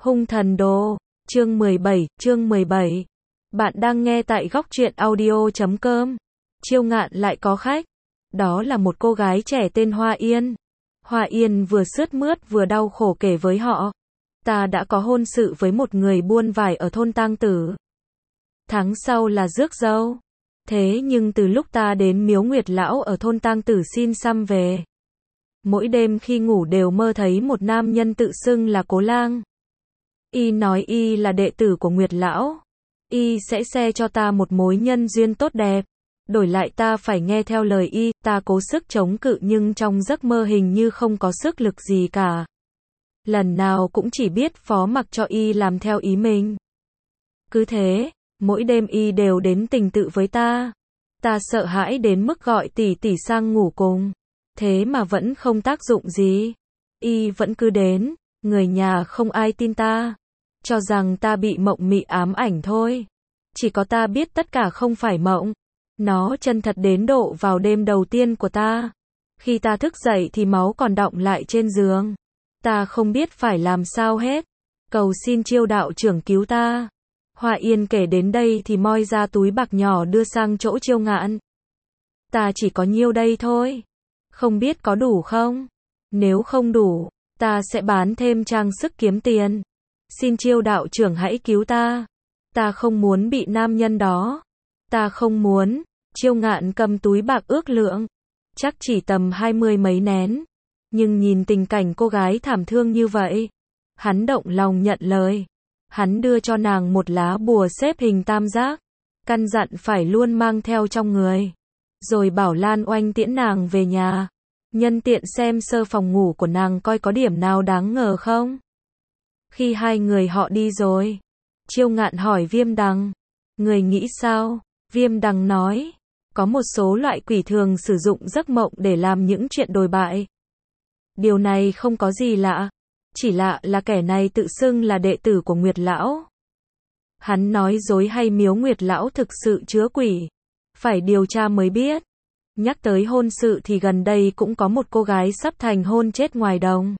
Hung thần đồ, chương 17. Bạn đang nghe tại góc truyện audio.com. Chiêu Ngạn lại có khách. Đó là một cô gái trẻ tên Hoa Yên. Hoa Yên vừa sướt mướt vừa đau khổ kể với họ. Ta đã có hôn sự với một người buôn vải ở thôn Tang Tử. Tháng sau là rước dâu. Thế nhưng từ lúc ta đến miếu Nguyệt Lão ở thôn Tang Tử xin xăm về, mỗi đêm khi ngủ đều mơ thấy một nam nhân tự xưng là Cố Lang. Y nói y là đệ tử của Nguyệt Lão. Y sẽ xe cho ta một mối nhân duyên tốt đẹp. Đổi lại ta phải nghe theo lời y. Ta cố sức chống cự nhưng trong giấc mơ hình như không có sức lực gì cả. Lần nào cũng chỉ biết phó mặc cho y làm theo ý mình. Cứ thế, mỗi đêm y đều đến tình tự với ta. Ta sợ hãi đến mức gọi tỷ tỷ sang ngủ cùng. Thế mà vẫn không tác dụng gì. Y vẫn cứ đến. Người nhà không ai tin ta. Cho rằng ta bị mộng mị ám ảnh thôi. Chỉ có ta biết tất cả không phải mộng. Nó chân thật đến độ vào đêm đầu tiên của ta. Khi ta thức dậy thì máu còn đọng lại trên giường. Ta không biết phải làm sao hết. Cầu xin Chiêu đạo trưởng cứu ta. Hoa Yên kể đến đây thì moi ra túi bạc nhỏ đưa sang chỗ Chiêu Ngạn. Ta chỉ có nhiêu đây thôi. Không biết có đủ không? Nếu không đủ, ta sẽ bán thêm trang sức kiếm tiền. Xin Chiêu đạo trưởng hãy cứu ta. Ta không muốn bị nam nhân đó. Ta không muốn. Chiêu Ngạn cầm túi bạc ước lượng. Chắc chỉ tầm 20 mấy nén. Nhưng nhìn tình cảnh cô gái thảm thương như vậy, hắn động lòng nhận lời. Hắn đưa cho nàng một lá bùa xếp hình tam giác. Căn dặn phải luôn mang theo trong người. Rồi bảo Lan Oanh tiễn nàng về nhà. Nhân tiện xem sơ phòng ngủ của nàng coi có điểm nào đáng ngờ không. Khi hai người họ đi rồi, Chiêu Ngạn hỏi Viêm Đằng. Người nghĩ sao? Viêm Đằng nói. Có một số loại quỷ thường sử dụng giấc mộng để làm những chuyện đồi bại. Điều này không có gì lạ. Chỉ lạ là kẻ này tự xưng là đệ tử của Nguyệt Lão. Hắn nói dối hay miếu Nguyệt Lão thực sự chứa quỷ? Phải điều tra mới biết. Nhắc tới hôn sự thì gần đây cũng có một cô gái sắp thành hôn chết ngoài đồng.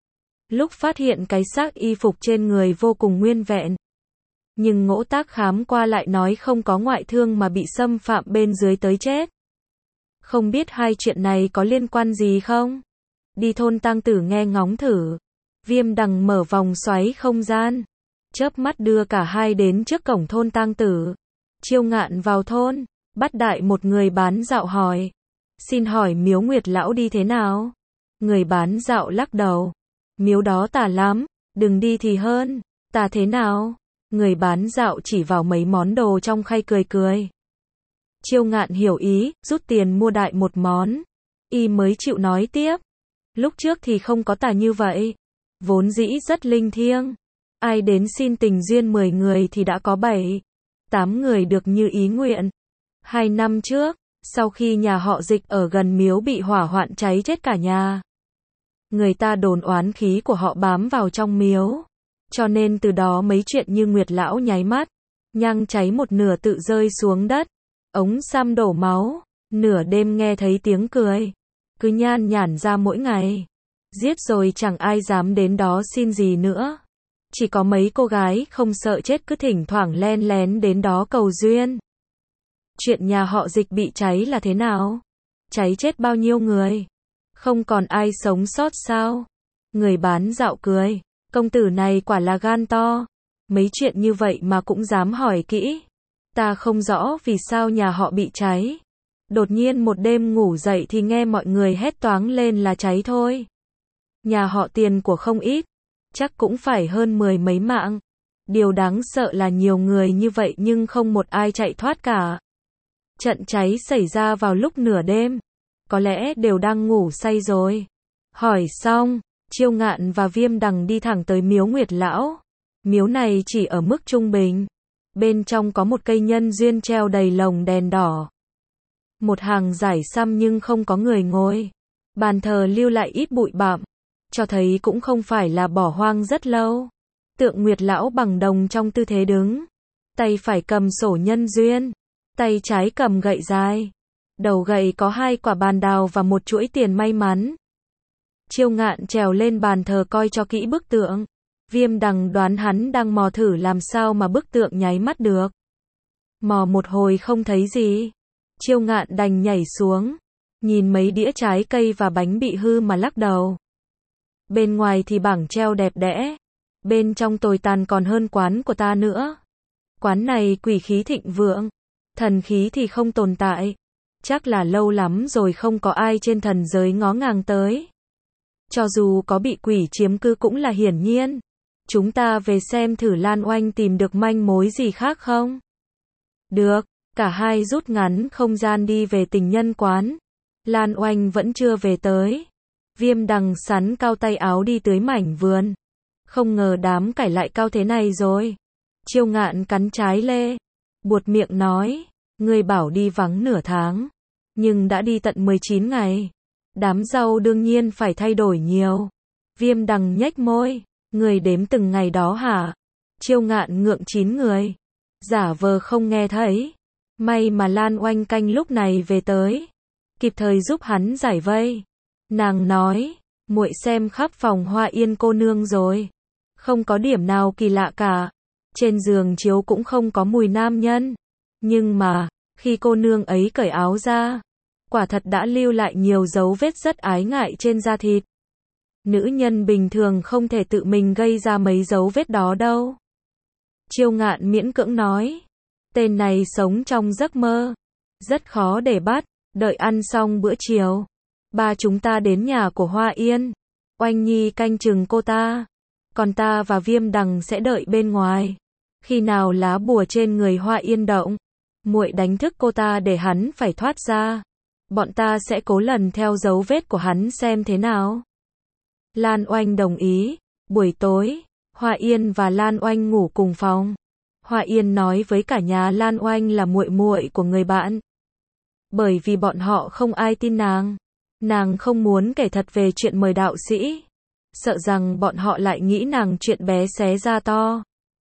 Lúc phát hiện cái xác y phục trên người vô cùng nguyên vẹn. Nhưng ngỗ tác khám qua lại nói không có ngoại thương mà bị xâm phạm bên dưới tới chết. Không biết hai chuyện này có liên quan gì không? Đi thôn Tang Tử nghe ngóng thử. Viêm Đằng mở vòng xoáy không gian. Chớp mắt đưa cả hai đến trước cổng thôn Tang Tử. Chiêu Ngạn vào thôn. Bắt đại một người bán dạo hỏi. Xin hỏi miếu Nguyệt Lão đi thế nào? Người bán dạo lắc đầu. Miếu đó tà lắm. Đừng đi thì hơn. Tà thế nào? Người bán dạo chỉ vào mấy món đồ trong khay cười cười. Chiêu Ngạn hiểu ý, rút tiền mua đại một món. Y mới chịu nói tiếp. Lúc trước thì không có tà như vậy. Vốn dĩ rất linh thiêng. Ai đến xin tình duyên 10 người thì đã có 7, 8 người được như ý nguyện. 2 năm trước, sau khi nhà họ Dịch ở gần miếu bị hỏa hoạn cháy chết cả nhà. Người ta đồn oán khí của họ bám vào trong miếu. Cho nên từ đó mấy chuyện như Nguyệt Lão nháy mắt, nhang cháy một nửa tự rơi xuống đất, ống sam đổ máu, nửa đêm nghe thấy tiếng cười, cứ nhan nhản ra mỗi ngày. Giết rồi chẳng ai dám đến đó xin gì nữa. Chỉ có mấy cô gái không sợ chết cứ thỉnh thoảng len lén đến đó cầu duyên. Chuyện nhà họ Dịch bị cháy là thế nào? Cháy chết bao nhiêu người? Không còn ai sống sót sao? Người bán dạo cười. Công tử này quả là gan to. Mấy chuyện như vậy mà cũng dám hỏi kỹ. Ta không rõ vì sao nhà họ bị cháy. Đột nhiên một đêm ngủ dậy thì nghe mọi người hét toáng lên là cháy thôi. Nhà họ tiền của không ít. Chắc cũng phải hơn 10 mấy mạng. Điều đáng sợ là nhiều người như vậy nhưng không một ai chạy thoát cả. Trận cháy xảy ra vào lúc nửa đêm. Có lẽ đều đang ngủ say rồi. Hỏi xong, Chiêu Ngạn và Viêm Đằng đi thẳng tới miếu Nguyệt Lão. Miếu này chỉ ở mức trung bình. Bên trong có một cây nhân duyên treo đầy lồng đèn đỏ. Một hàng giải xăm nhưng không có người ngồi. Bàn thờ lưu lại ít bụi bặm. Cho thấy cũng không phải là bỏ hoang rất lâu. Tượng Nguyệt Lão bằng đồng trong tư thế đứng. Tay phải cầm sổ nhân duyên. Tay trái cầm gậy dài. Đầu gậy có 2 quả bàn đào và một chuỗi tiền may mắn. Chiêu Ngạn trèo lên bàn thờ coi cho kỹ bức tượng. Viêm Đằng đoán hắn đang mò thử làm sao mà bức tượng nháy mắt được. Mò một hồi không thấy gì. Chiêu Ngạn đành nhảy xuống. Nhìn mấy đĩa trái cây và bánh bị hư mà lắc đầu. Bên ngoài thì bảng treo đẹp đẽ. Bên trong tồi tàn còn hơn quán của ta nữa. Quán này quỷ khí thịnh vượng. Thần khí thì không tồn tại. Chắc là lâu lắm rồi không có ai trên thần giới ngó ngàng tới. Cho dù có bị quỷ chiếm cư cũng là hiển nhiên. Chúng ta về xem thử Lan Oanh tìm được manh mối gì khác không? Được, cả hai rút ngắn không gian đi về tình nhân quán. Lan Oanh vẫn chưa về tới. Viêm Đằng sắn cao tay áo đi tới mảnh vườn. Không ngờ đám cải lại cao thế này rồi. Chiêu Ngạn cắn trái lê. Buột miệng nói, ngươi bảo đi vắng nửa tháng. Nhưng đã đi tận 19 ngày. Đám rau đương nhiên phải thay đổi nhiều. Viêm Đằng nhếch môi. Người đếm từng ngày đó hả? Chiêu Ngạn ngượng 9 người. Giả vờ không nghe thấy. May mà Lan Oanh canh lúc này về tới. Kịp thời giúp hắn giải vây. Nàng nói, muội xem khắp phòng Hoa Yên cô nương rồi. Không có điểm nào kỳ lạ cả. Trên giường chiếu cũng không có mùi nam nhân. Nhưng mà, khi cô nương ấy cởi áo ra, quả thật đã lưu lại nhiều dấu vết rất ái ngại trên da thịt. Nữ nhân bình thường không thể tự mình gây ra mấy dấu vết đó đâu. Chiêu Ngạn miễn cưỡng nói, tên này sống trong giấc mơ. Rất khó để bắt, đợi ăn xong bữa chiều. Ba chúng ta đến nhà của Hoa Yên. Oanh Nhi canh chừng cô ta. Còn ta và Viêm Đằng sẽ đợi bên ngoài. Khi nào lá bùa trên người Hoa Yên động, muội đánh thức cô ta để hắn phải thoát ra. Bọn ta sẽ cố lần theo dấu vết của hắn xem thế nào. Lan Oanh đồng ý. Buổi tối, Hoa Yên và Lan Oanh ngủ cùng phòng. Hoa Yên nói với cả nhà Lan Oanh là muội muội của người bạn. Bởi vì bọn họ không ai tin nàng. Nàng không muốn kể thật về chuyện mời đạo sĩ. Sợ rằng bọn họ lại nghĩ nàng chuyện bé xé ra to.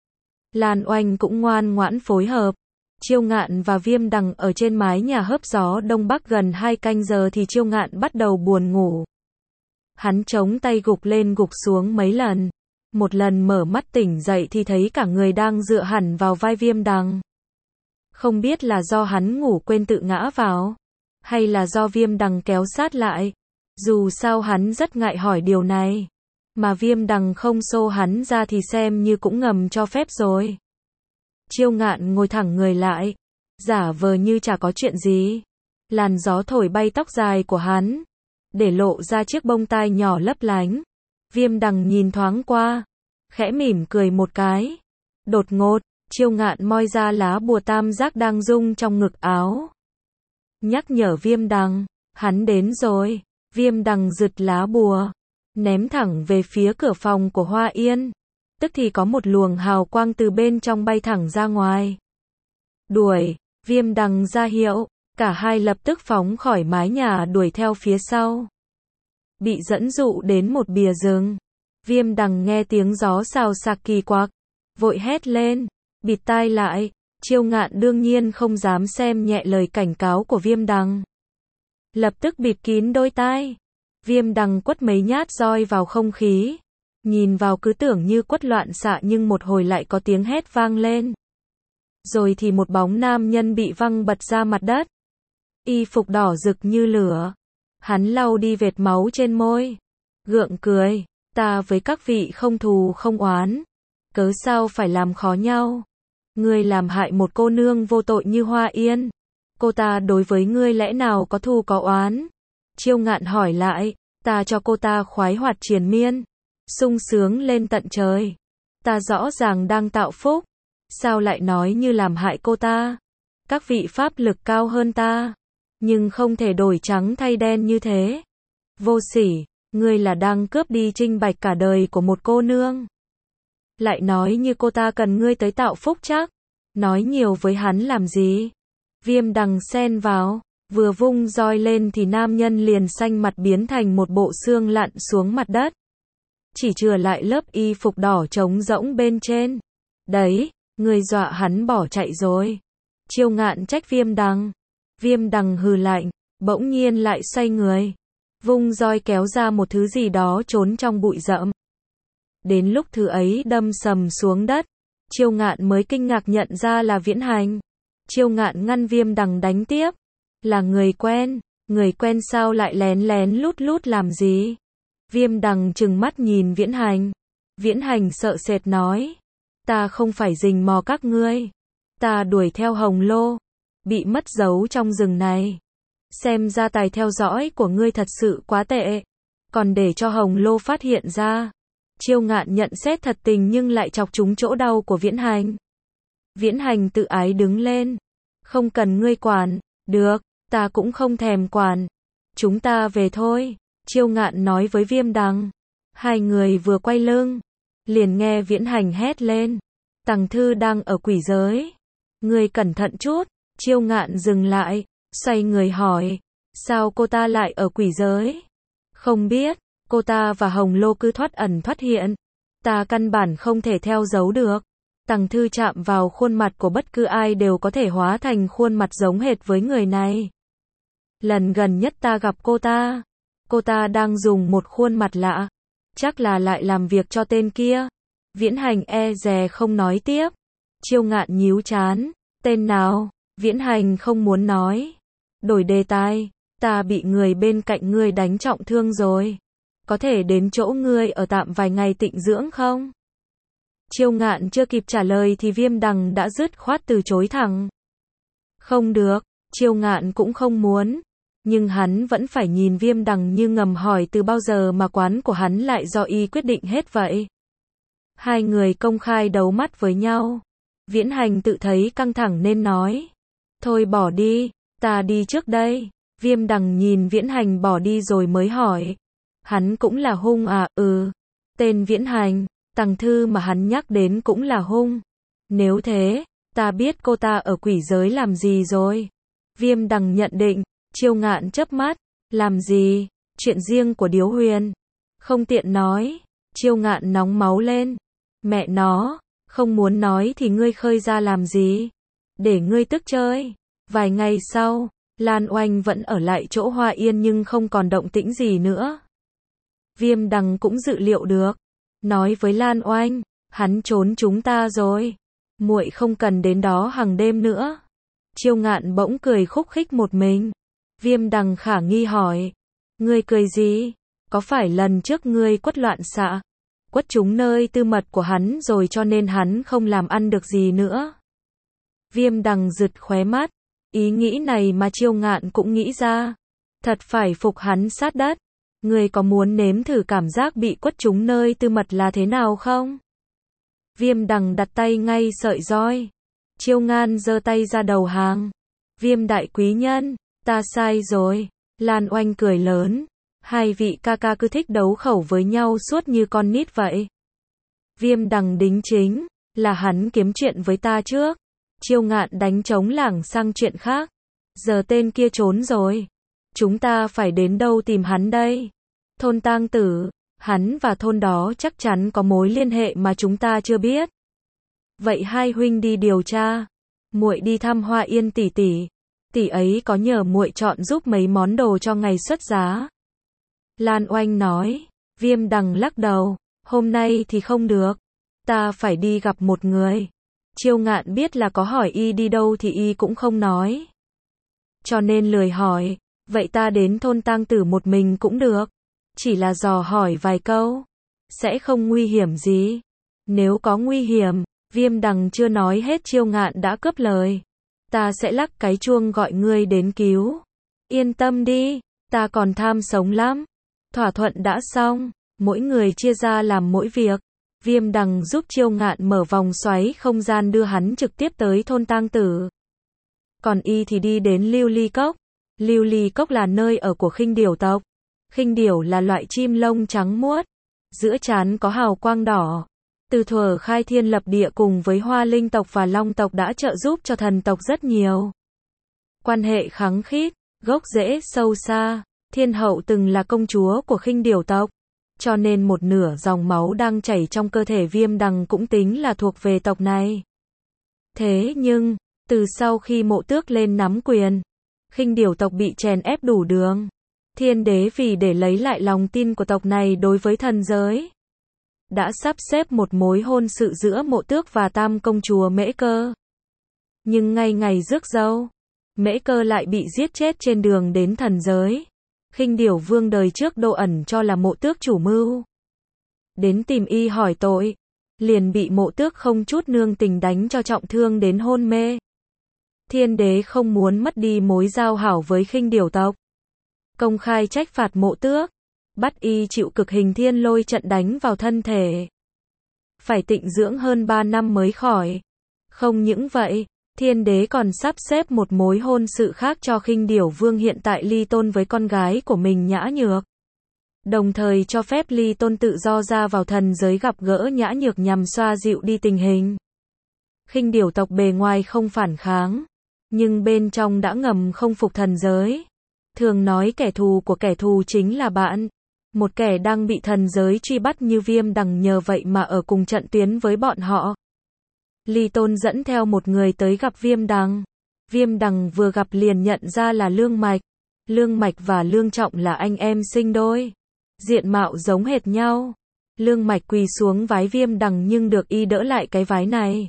Lan Oanh cũng ngoan ngoãn phối hợp. Chiêu Ngạn và Viêm Đằng ở trên mái nhà hớp gió đông bắc gần 2 canh giờ thì Chiêu Ngạn bắt đầu buồn ngủ. Hắn chống tay gục lên gục xuống mấy lần. Một lần mở mắt tỉnh dậy thì thấy cả người đang dựa hẳn vào vai Viêm Đằng. Không biết là do hắn ngủ quên tự ngã vào, hay là do Viêm Đằng kéo sát lại. Dù sao hắn rất ngại hỏi điều này. Mà Viêm Đằng không xô hắn ra thì xem như cũng ngầm cho phép rồi. Chiêu Ngạn ngồi thẳng người lại, giả vờ như chả có chuyện gì. Làn gió thổi bay tóc dài của hắn, để lộ ra chiếc bông tai nhỏ lấp lánh. Viêm Đằng nhìn thoáng qua, khẽ mỉm cười một cái. Đột ngột, Chiêu Ngạn moi ra lá bùa tam giác đang rung trong ngực áo. Nhắc nhở Viêm Đằng, hắn đến rồi. Viêm Đằng giật lá bùa, ném thẳng về phía cửa phòng của Hoa Yên. Tức thì có một luồng hào quang từ bên trong bay thẳng ra ngoài. Đuổi, Viêm Đằng ra hiệu, cả hai lập tức phóng khỏi mái nhà đuổi theo phía sau. Bị dẫn dụ đến một bìa rừng. Viêm Đằng nghe tiếng gió xào xạc kỳ quặc, vội hét lên, bịt tai lại. Chiêu Ngạn đương nhiên không dám xem nhẹ lời cảnh cáo của Viêm Đằng. Lập tức bịt kín đôi tai. Viêm Đằng quất mấy nhát roi vào không khí. Nhìn vào cứ tưởng như quất loạn xạ nhưng một hồi lại có tiếng hét vang lên. Rồi thì một bóng nam nhân bị văng bật ra mặt đất. Y phục đỏ rực như lửa. Hắn lau đi vệt máu trên môi. Gượng cười, ta với các vị không thù không oán. Cớ sao phải làm khó nhau. Ngươi làm hại một cô nương vô tội như Hoa Yên. Cô ta đối với ngươi lẽ nào có thù có oán? Chiêu Ngạn hỏi lại, ta cho cô ta khoái hoạt triền miên, sung sướng lên tận trời. Ta rõ ràng đang tạo phúc. Sao lại nói như làm hại cô ta? Các vị pháp lực cao hơn ta, nhưng không thể đổi trắng thay đen như thế. Vô sỉ, ngươi là đang cướp đi trinh bạch cả đời của một cô nương. Lại nói như cô ta cần ngươi tới tạo phúc chắc. Nói nhiều với hắn làm gì? Viêm Đằng xen vào, vừa vung roi lên thì nam nhân liền xanh mặt biến thành một bộ xương lặn xuống mặt đất. Chỉ chừa lại lớp y phục đỏ trống rỗng bên trên. Đấy, ngươi dọa hắn bỏ chạy rồi. Chiêu Ngạn trách Viêm Đằng. Viêm Đằng hừ lạnh, bỗng nhiên lại xoay người. Vung roi kéo ra một thứ gì đó trốn trong bụi rậm. Đến lúc thứ ấy đâm sầm xuống đất, Chiêu Ngạn mới kinh ngạc nhận ra là Viễn Hành. Chiêu Ngạn ngăn Viêm Đằng đánh tiếp. Là người quen sao lại lén lén lút lút làm gì? Viêm Đằng trừng mắt nhìn Viễn Hành. Viễn Hành sợ sệt nói. Ta không phải rình mò các ngươi. Ta đuổi theo Hồng Lô. Bị mất dấu trong rừng này. Xem ra tài theo dõi của ngươi thật sự quá tệ. Còn để cho Hồng Lô phát hiện ra. Chiêu Ngạn nhận xét thật tình nhưng lại chọc trúng chỗ đau của Viễn Hành. Viễn Hành tự ái đứng lên. Không cần ngươi quản. Được, ta cũng không thèm quản. Chúng ta về thôi. Chiêu Ngạn nói với Viêm Đằng. Hai người vừa quay lưng. Liền nghe Viễn Hành hét lên. Tằng Thư đang ở quỷ giới. Ngươi cẩn thận chút. Chiêu Ngạn dừng lại. Xoay người hỏi. Sao cô ta lại ở quỷ giới? Không biết. Cô ta và Hồng Lô cứ thoát ẩn thoát hiện. Ta căn bản không thể theo dấu được. Tằng Thư chạm vào khuôn mặt của bất cứ ai đều có thể hóa thành khuôn mặt giống hệt với người này. Lần gần nhất ta gặp cô ta đang dùng một khuôn mặt lạ. Chắc là lại làm việc cho tên kia. Viễn Hành e dè không nói tiếp. Chiêu Ngạn nhíu chán. Tên nào? Viễn Hành không muốn nói. Đổi đề tài. Ta bị người bên cạnh ngươi đánh trọng thương rồi. Có thể đến chỗ ngươi ở tạm vài ngày tịnh dưỡng không? Chiêu Ngạn chưa kịp trả lời thì Viêm Đằng đã dứt khoát từ chối thẳng. Không được, Chiêu Ngạn cũng không muốn. Nhưng hắn vẫn phải nhìn Viêm Đằng như ngầm hỏi từ bao giờ mà quán của hắn lại do y quyết định hết vậy. Hai người công khai đấu mắt với nhau. Viễn Hành tự thấy căng thẳng nên nói. Thôi bỏ đi, ta đi trước đây. Viêm Đằng nhìn Viễn Hành bỏ đi rồi mới hỏi. Hắn cũng là hung à? Ừ. Tên Viễn Hành, Tằng Thư mà hắn nhắc đến cũng là hung. Nếu thế, ta biết cô ta ở quỷ giới làm gì rồi. Viêm Đằng nhận định. Chiêu Ngạn chớp mắt. Làm gì? Chuyện riêng của Điếu Huyền. Không tiện nói. Chiêu Ngạn nóng máu lên. Mẹ nó, không muốn nói thì ngươi khơi ra làm gì? Để ngươi tức chơi. Vài ngày sau, Lan Oanh vẫn ở lại chỗ Hoa Yên nhưng không còn động tĩnh gì nữa. Viêm Đằng cũng dự liệu được. Nói với Lan Oanh, hắn trốn chúng ta rồi. Muội không cần đến đó hàng đêm nữa. Chiêu Ngạn bỗng cười khúc khích một mình. Viêm Đằng khả nghi hỏi. Ngươi cười gì? Có phải lần trước ngươi quất loạn xạ? Quất trúng nơi tư mật của hắn rồi cho nên hắn không làm ăn được gì nữa. Viêm Đằng giật khóe mắt. Ý nghĩ này mà Chiêu Ngạn cũng nghĩ ra. Thật phải phục hắn sát đất. Ngươi có muốn nếm thử cảm giác bị quất trúng nơi tư mật là thế nào không? Viêm Đằng đặt tay ngay sợi roi. Chiêu Ngạn giơ tay ra đầu hàng. Viêm đại quý nhân, ta sai rồi. Lan Oanh cười lớn. Hai vị ca ca cứ thích đấu khẩu với nhau suốt như con nít vậy. Viêm Đằng đính chính. Là hắn kiếm chuyện với ta trước. Chiêu Ngạn đánh trống lảng sang chuyện khác. Giờ tên kia trốn rồi. Chúng ta phải đến đâu tìm hắn đây? Thôn Tang Tử. Hắn và thôn đó chắc chắn có mối liên hệ mà chúng ta chưa biết. Vậy hai huynh đi điều tra. Muội đi thăm Hoa Yên tỷ tỷ. Tỷ ấy có nhờ muội chọn giúp mấy món đồ cho ngày xuất giá. Lan Oanh nói. Viêm Đằng lắc đầu. Hôm nay thì không được. Ta phải đi gặp một người. Chiêu Ngạn biết là có hỏi y đi đâu thì y cũng không nói. Cho nên lười hỏi. Vậy ta đến thôn Tang Tử một mình cũng được. Chỉ là dò hỏi vài câu. Sẽ không nguy hiểm gì. Nếu có nguy hiểm, Viêm Đằng chưa nói hết Chiêu Ngạn đã cướp lời. Ta sẽ lắc cái chuông gọi ngươi đến cứu. Yên tâm đi, ta còn tham sống lắm. Thỏa thuận đã xong, mỗi người chia ra làm mỗi việc. Viêm Đằng giúp Chiêu Ngạn mở vòng xoáy không gian đưa hắn trực tiếp tới thôn Tang Tử. Còn y thì đi đến Lưu Ly Cốc. Lưu Ly Cốc là nơi ở của khinh điểu tộc. Khinh điểu là loại chim lông trắng muốt. Giữa trán có hào quang đỏ. Từ thuở khai thiên lập địa cùng với Hoa Linh tộc và Long tộc đã trợ giúp cho thần tộc rất nhiều. Quan hệ khăng khít, gốc rễ sâu xa. Thiên hậu từng là công chúa của khinh điểu tộc. Cho nên một nửa dòng máu đang chảy trong cơ thể Viêm Đằng cũng tính là thuộc về tộc này. Thế nhưng, từ sau khi Mộ Tước lên nắm quyền, khinh điểu tộc bị chèn ép đủ đường. Thiên đế vì để lấy lại lòng tin của tộc này đối với thần giới, đã sắp xếp một mối hôn sự giữa Mộ Tước và Tam công chúa Mễ Cơ. Nhưng ngay ngày rước dâu, Mễ Cơ lại bị giết chết trên đường đến thần giới. Khinh Điểu Vương đời trước Đô Ẩn cho là Mộ Tước chủ mưu. Đến tìm y hỏi tội, liền bị Mộ Tước không chút nương tình đánh cho trọng thương đến hôn mê. Thiên đế không muốn mất đi mối giao hảo với Khinh Điểu tộc, công khai trách phạt Mộ Tước, bắt y chịu cực hình thiên lôi trận đánh vào thân thể. Phải tịnh dưỡng hơn 3 năm mới khỏi. Không những vậy, thiên đế còn sắp xếp một mối hôn sự khác cho Khinh Điểu Vương hiện tại ly tôn với con gái của mình Nhã Nhược. Đồng thời cho phép ly tôn tự do ra vào thần giới gặp gỡ Nhã Nhược nhằm xoa dịu đi tình hình. Khinh Điểu tộc bề ngoài không phản kháng, nhưng bên trong đã ngầm không phục thần giới. Thường nói kẻ thù của kẻ thù chính là bạn. Một kẻ đang bị thần giới truy bắt như Viêm Đằng nhờ vậy mà ở cùng trận tuyến với bọn họ. Ly Tôn dẫn theo một người tới gặp Viêm Đằng. Viêm Đằng vừa gặp liền nhận ra là Lương Mạch. Lương Mạch và Lương Trọng là anh em sinh đôi. Diện mạo giống hệt nhau. Lương Mạch quỳ xuống vái Viêm Đằng nhưng được y đỡ lại cái vái này.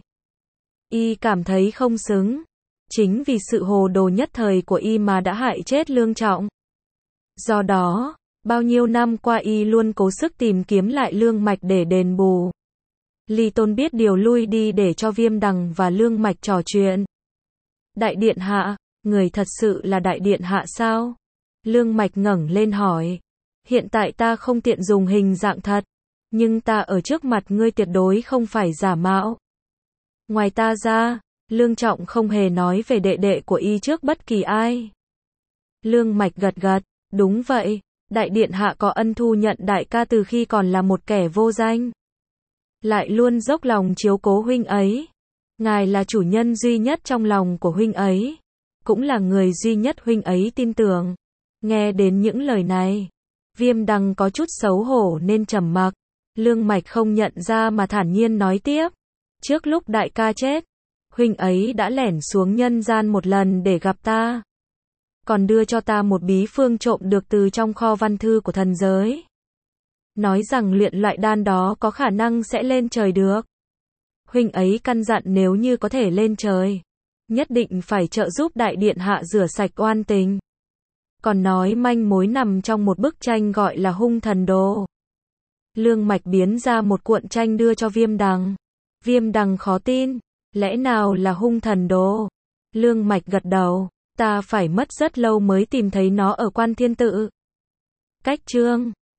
Y cảm thấy không xứng. Chính vì sự hồ đồ nhất thời của y mà đã hại chết Lương Trọng. Do đó, bao nhiêu năm qua y luôn cố sức tìm kiếm lại Lương Mạch để đền bù. Ly Tôn biết điều lui đi để cho Viêm Đằng và Lương Mạch trò chuyện. Đại điện hạ, người thật sự là đại điện hạ sao? Lương Mạch ngẩng lên hỏi. Hiện tại ta không tiện dùng hình dạng thật, nhưng ta ở trước mặt ngươi tuyệt đối không phải giả mạo. Ngoài ta ra, Lương Trọng không hề nói về đệ đệ của y trước bất kỳ ai. Lương Mạch gật gật, đúng vậy, đại điện hạ có ân thu nhận đại ca từ khi còn là một kẻ vô danh. Lại luôn dốc lòng chiếu cố huynh ấy. Ngài là chủ nhân duy nhất trong lòng của huynh ấy, cũng là người duy nhất huynh ấy tin tưởng. Nghe đến những lời này, Viêm Đằng có chút xấu hổ nên trầm mặc. Lương Mạch không nhận ra mà thản nhiên nói tiếp. Trước lúc đại ca chết, huynh ấy đã lẻn xuống nhân gian một lần để gặp ta. Còn đưa cho ta một bí phương trộm được từ trong kho văn thư của thần giới. Nói rằng luyện loại đan đó có khả năng sẽ lên trời được. Huynh ấy căn dặn nếu như có thể lên trời, nhất định phải trợ giúp đại điện hạ rửa sạch oan tình. Còn nói manh mối nằm trong một bức tranh gọi là Hung Thần Đồ. Lương Mạch biến ra một cuộn tranh đưa cho Viêm Đằng. Viêm Đằng khó tin, lẽ nào là Hung Thần Đồ? Lương Mạch gật đầu, ta phải mất rất lâu mới tìm thấy nó ở Quan Thiên Tự. Cách chương